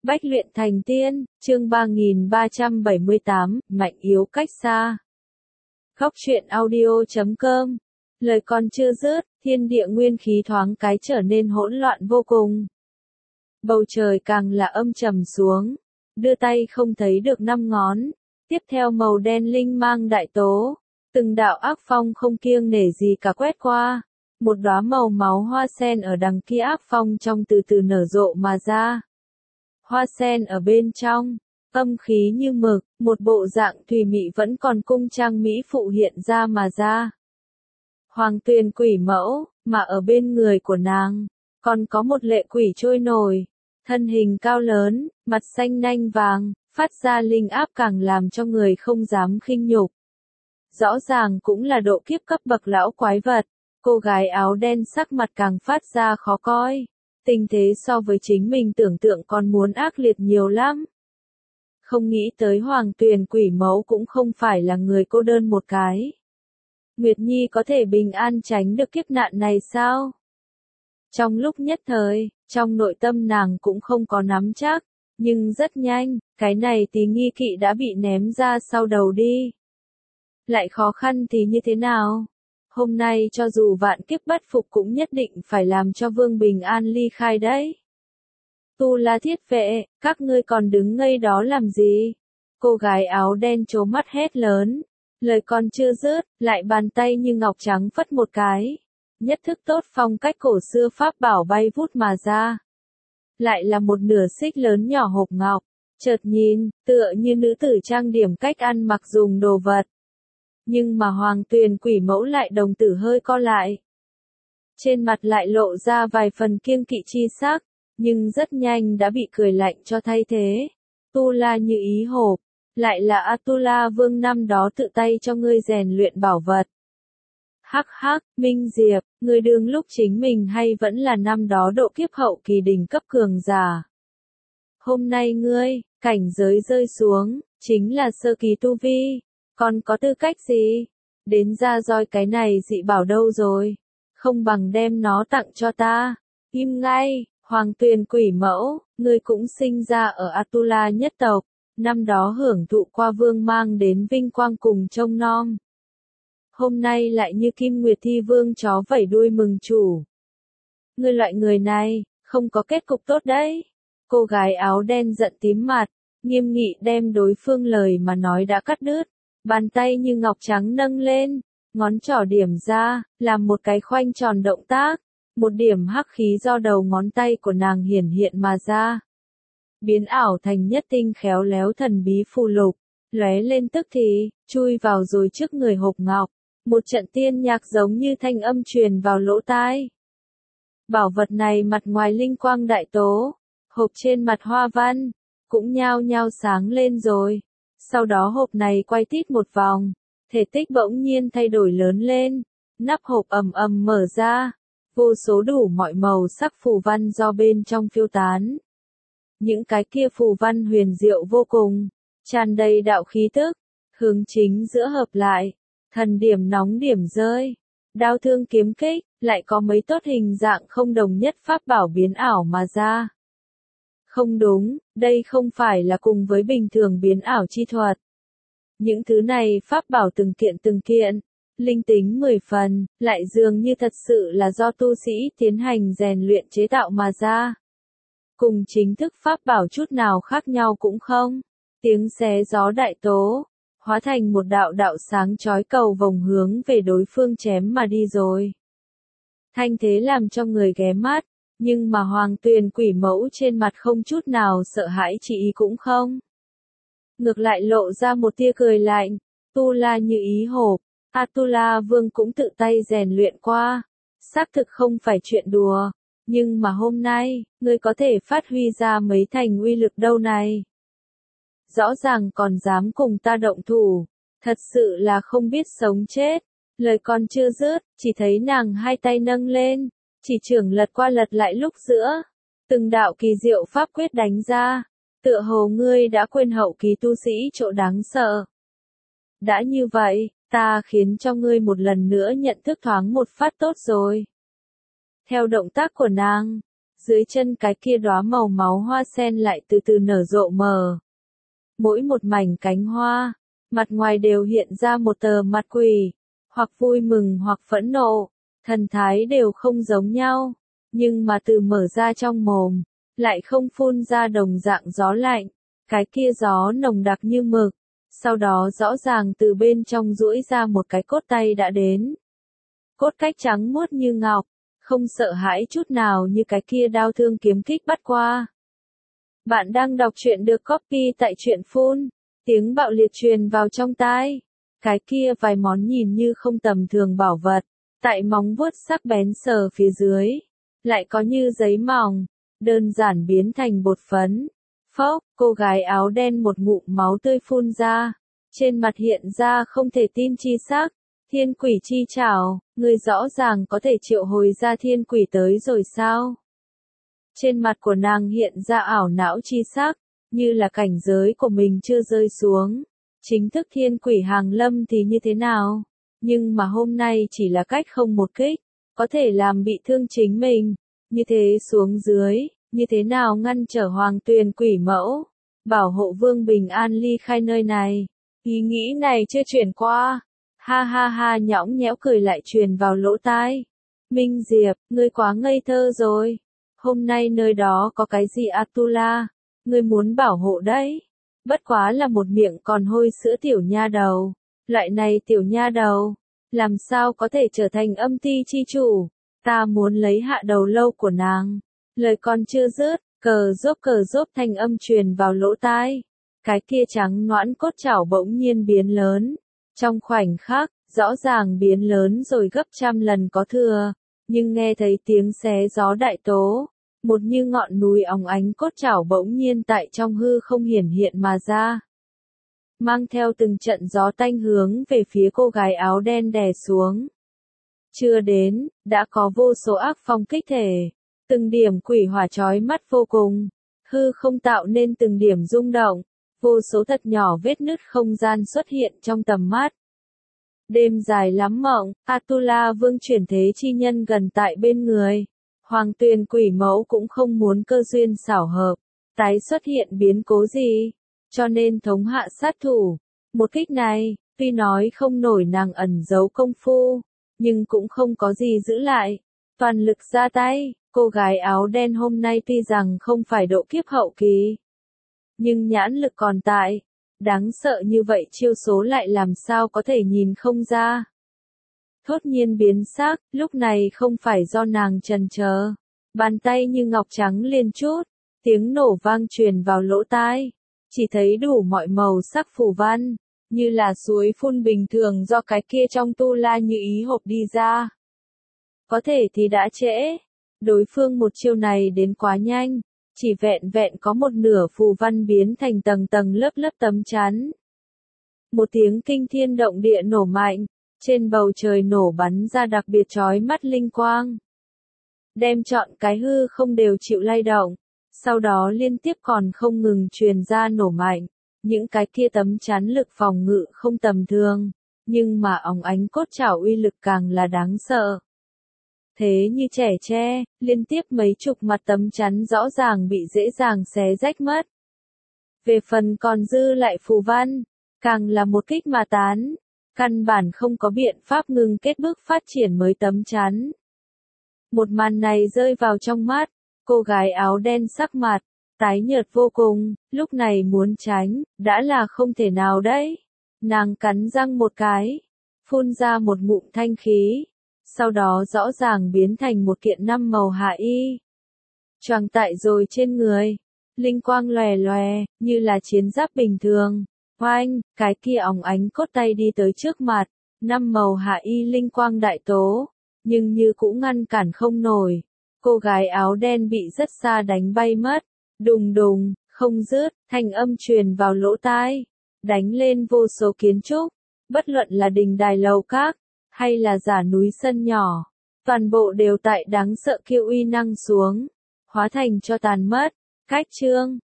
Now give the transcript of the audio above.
Bách luyện thành tiên, chương 3378, mạnh yếu cách xa. Góc truyện audio.com. Lời còn chưa dứt, thiên địa nguyên khí thoáng cái trở nên hỗn loạn vô cùng. Bầu trời càng là âm trầm xuống, đưa tay không thấy được năm ngón. Tiếp theo màu đen linh mang đại tố, từng đạo ác phong không kiêng nể gì cả quét qua. Một đóa màu máu hoa sen ở đằng kia ác phong trong từ từ nở rộ mà ra. Hoa sen ở bên trong, âm khí như mực, một bộ dạng thùy mị vẫn còn cung trang mỹ phụ hiện ra mà ra. Hoàng tuyền quỷ mẫu, mà ở bên người của nàng, còn có một lệ quỷ trôi nổi, thân hình cao lớn, mặt xanh nanh vàng, phát ra linh áp càng làm cho người không dám khinh nhục. Rõ ràng cũng là độ kiếp cấp bậc lão quái vật, cô gái áo đen sắc mặt càng phát ra khó coi. Tình thế so với chính mình tưởng tượng còn muốn ác liệt nhiều lắm. Không nghĩ tới Hoàng tuyền quỷ mẫu cũng không phải là người cô đơn một cái. Nguyệt Nhi có thể bình an tránh được kiếp nạn này sao? Trong lúc nhất thời, trong nội tâm nàng cũng không có nắm chắc, nhưng rất nhanh, cái này tí nghi kỵ đã bị ném ra sau đầu đi. Lại khó khăn thì như thế nào? Hôm nay cho dù vạn kiếp bất phục cũng nhất định phải làm cho Vương bình an ly khai đấy. Tu La Thiết Vệ, các ngươi còn đứng ngây đó làm gì? Cô gái áo đen trố mắt hét lớn. Lời còn chưa dứt, lại bàn tay như ngọc trắng phất một cái. Nhất thức tốt phong cách cổ xưa pháp bảo bay vút mà ra. Lại là một nửa xích lớn nhỏ hộp ngọc. Chợt nhìn, tựa như nữ tử trang điểm cách ăn mặc dùng đồ vật. Nhưng mà Hoàng tuyền quỷ mẫu lại đồng tử hơi co lại. Trên mặt lại lộ ra vài phần kiêng kỵ chi sắc, nhưng rất nhanh đã bị cười lạnh cho thay thế. Tu La như ý hộp, lại là Atula Vương năm đó tự tay cho ngươi rèn luyện bảo vật. Hắc hắc, Minh Diệp, ngươi đương lúc chính mình hay vẫn là năm đó độ kiếp hậu kỳ đỉnh cấp cường giả. Hôm nay ngươi, cảnh giới rơi xuống, chính là sơ kỳ tu vi. Còn có tư cách gì? Đến ra roi cái này dị bảo đâu rồi? Không bằng đem nó tặng cho ta. Im ngay, Hoàng tuyền quỷ mẫu, ngươi cũng sinh ra ở Atula nhất tộc. Năm đó hưởng thụ qua vương mang đến vinh quang cùng trông nom. Hôm nay lại như Kim Nguyệt Thi Vương chó vẩy đuôi mừng chủ. Ngươi loại người này, không có kết cục tốt đấy. Cô gái áo đen giận tím mặt, nghiêm nghị đem đối phương lời mà nói đã cắt đứt. Bàn tay như ngọc trắng nâng lên, ngón trỏ điểm ra, làm một cái khoanh tròn động tác. Một điểm hắc khí do đầu ngón tay của nàng hiển hiện mà ra. Biến ảo thành nhất tinh khéo léo thần bí phù lục, lóe lên tức thì, chui vào rồi trước người hộp ngọc. Một trận tiên nhạc giống như thanh âm truyền vào lỗ tai. Bảo vật này mặt ngoài linh quang đại tố, hộp trên mặt hoa văn, cũng nhao nhao sáng lên rồi. Sau đó hộp này quay tít một vòng, thể tích bỗng nhiên thay đổi lớn lên, nắp hộp ầm ầm mở ra, vô số đủ mọi màu sắc phù văn do bên trong phiêu tán. Những cái kia phù văn huyền diệu vô cùng, tràn đầy đạo khí tức, hướng chính giữa hợp lại, thần điểm nóng điểm rơi, đao thương kiếm kích, lại có mấy tốt hình dạng không đồng nhất pháp bảo biến ảo mà ra. Không đúng, đây không phải là cùng với bình thường biến ảo chi thuật. Những thứ này pháp bảo từng kiện, linh tính 10 phần, lại dường như thật sự là do tu sĩ tiến hành rèn luyện chế tạo mà ra. Cùng chính thức pháp bảo chút nào khác nhau cũng không. Tiếng xé gió đại tố, hóa thành một đạo đạo sáng chói cầu vồng hướng về đối phương chém mà đi rồi. Thanh thế làm cho người ghé mắt. Nhưng mà Hoàng tuyền quỷ mẫu trên mặt không chút nào sợ hãi chỉ ý cũng không. Ngược lại lộ ra một tia cười lạnh, Tu La như ý hộp, Atula Vương cũng tự tay rèn luyện qua. Xác thực không phải chuyện đùa, nhưng mà hôm nay, ngươi có thể phát huy ra mấy thành uy lực đâu này. Rõ ràng còn dám cùng ta động thủ, thật sự là không biết sống chết. Lời còn chưa dứt, chỉ thấy nàng hai tay nâng lên. Chỉ trưởng lật qua lật lại lúc giữa, từng đạo kỳ diệu pháp quyết đánh ra, tựa hồ ngươi đã quên hậu kỳ tu sĩ chỗ đáng sợ. Đã như vậy, ta khiến cho ngươi một lần nữa nhận thức thoáng một phát tốt rồi. Theo động tác của nàng, dưới chân cái kia đóa màu máu hoa sen lại từ từ nở rộ mờ. Mỗi một mảnh cánh hoa, mặt ngoài đều hiện ra một tờ mặt quỷ, hoặc vui mừng hoặc phẫn nộ, thần thái đều không giống nhau, nhưng mà từ mở ra trong mồm, lại không phun ra đồng dạng gió lạnh, cái kia gió nồng đặc như mực, sau đó rõ ràng từ bên trong duỗi ra một cái cốt tay đã đến. Cốt cách trắng muốt như ngọc, không sợ hãi chút nào như cái kia đao thương kiếm kích bắt qua. Bạn đang đọc truyện được copy tại truyện phun, tiếng bạo liệt truyền vào trong tai. Cái kia vài món nhìn như không tầm thường bảo vật, tại móng vuốt sắc bén sờ phía dưới, lại có như giấy mỏng, đơn giản biến thành bột phấn. Phốc, cô gái áo đen một ngụm máu tươi phun ra, trên mặt hiện ra không thể tin chi sắc. Thiên quỷ chi chảo, người rõ ràng có thể triệu hồi ra thiên quỷ tới rồi sao? Trên mặt của nàng hiện ra ảo não chi sắc, như là cảnh giới của mình chưa rơi xuống. Chính thức thiên quỷ hàng lâm thì như thế nào? Nhưng mà hôm nay chỉ là cách không một kích, có thể làm bị thương chính mình. Như thế xuống dưới, như thế nào ngăn trở hoàng tuyền quỷ mẫu, bảo hộ vương bình an ly khai nơi này? Ý nghĩ này chưa chuyển qua. Ha ha ha, nhõng nhẽo cười lại truyền vào lỗ tai. Minh Diệp, ngươi quá ngây thơ rồi. Hôm nay nơi đó có cái gì Atula? Ngươi muốn bảo hộ đấy. Bất quá là một miệng còn hôi sữa tiểu nha đầu. Loại này tiểu nha đầu, làm sao có thể trở thành âm ti chi chủ? Ta muốn lấy hạ đầu lâu của nàng. Lời còn chưa dứt, cờ rốp thanh âm truyền vào lỗ tai. Cái kia trắng noãn cốt chảo bỗng nhiên biến lớn. Trong khoảnh khắc, rõ ràng biến lớn rồi gấp trăm lần có thừa, nhưng nghe thấy tiếng xé gió đại tố, một như ngọn núi óng ánh cốt chảo bỗng nhiên tại trong hư không hiển hiện mà ra. Mang theo từng trận gió tanh hướng về phía cô gái áo đen đè xuống. Chưa đến, đã có vô số ác phong kích thể, từng điểm quỷ hỏa chói mắt vô cùng, hư không tạo nên từng điểm rung động. Vô số thật nhỏ vết nứt không gian xuất hiện trong tầm mắt. Đêm dài lắm mộng, Atula vương chuyển thế chi nhân gần tại bên người. Hoàng tuyền quỷ mẫu cũng không muốn cơ duyên xảo hợp, tái xuất hiện biến cố gì, cho nên thống hạ sát thủ. Một kích này, tuy nói không nổi nàng ẩn giấu công phu, nhưng cũng không có gì giữ lại. Toàn lực ra tay, cô gái áo đen hôm nay tuy rằng không phải độ kiếp hậu kỳ, nhưng nhãn lực còn tại, đáng sợ như vậy chiêu số lại làm sao có thể nhìn không ra. Thốt nhiên biến sắc, lúc này không phải do nàng chần chờ, bàn tay như ngọc trắng liền chút, tiếng nổ vang truyền vào lỗ tai, chỉ thấy đủ mọi màu sắc phù văn, như là suối phun bình thường do cái kia trong tu la như ý hộp đi ra. Có thể thì đã trễ, đối phương một chiêu này đến quá nhanh. Chỉ vẹn vẹn có một nửa phù văn biến thành tầng tầng lớp lớp tấm chắn. Một tiếng kinh thiên động địa nổ mạnh, trên bầu trời nổ bắn ra đặc biệt chói mắt linh quang. Đem trọn cái hư không đều chịu lay động, sau đó liên tiếp còn không ngừng truyền ra nổ mạnh. Những cái kia tấm chắn lực phòng ngự không tầm thường, nhưng mà óng ánh cốt chảo uy lực càng là đáng sợ. Thế như trẻ tre, liên tiếp mấy chục mặt tấm chắn rõ ràng bị dễ dàng xé rách mất. Về phần còn dư lại phù văn, càng là một kích mà tán, căn bản không có biện pháp ngừng kết bước phát triển mới tấm chắn. Một màn này rơi vào trong mắt, cô gái áo đen sắc mặt, tái nhợt vô cùng, lúc này muốn tránh, đã là không thể nào đấy. Nàng cắn răng một cái, phun ra một ngụm thanh khí. Sau đó rõ ràng biến thành một kiện 5 màu hạ y. Choàng tại rồi trên người, linh quang lòe lòe, như là chiến giáp bình thường. Oanh, cái kia óng ánh cốt tay đi tới trước mặt, 5 màu hạ y linh quang đại tố, nhưng như cũng ngăn cản không nổi. Cô gái áo đen bị rất xa đánh bay mất, đùng đùng, không dứt, thanh âm truyền vào lỗ tai, đánh lên vô số kiến trúc, bất luận là đình đài lầu các, hay là giả núi sân nhỏ, toàn bộ đều tại đáng sợ kiêu uy năng xuống, hóa thành cho tàn mất. Cách chương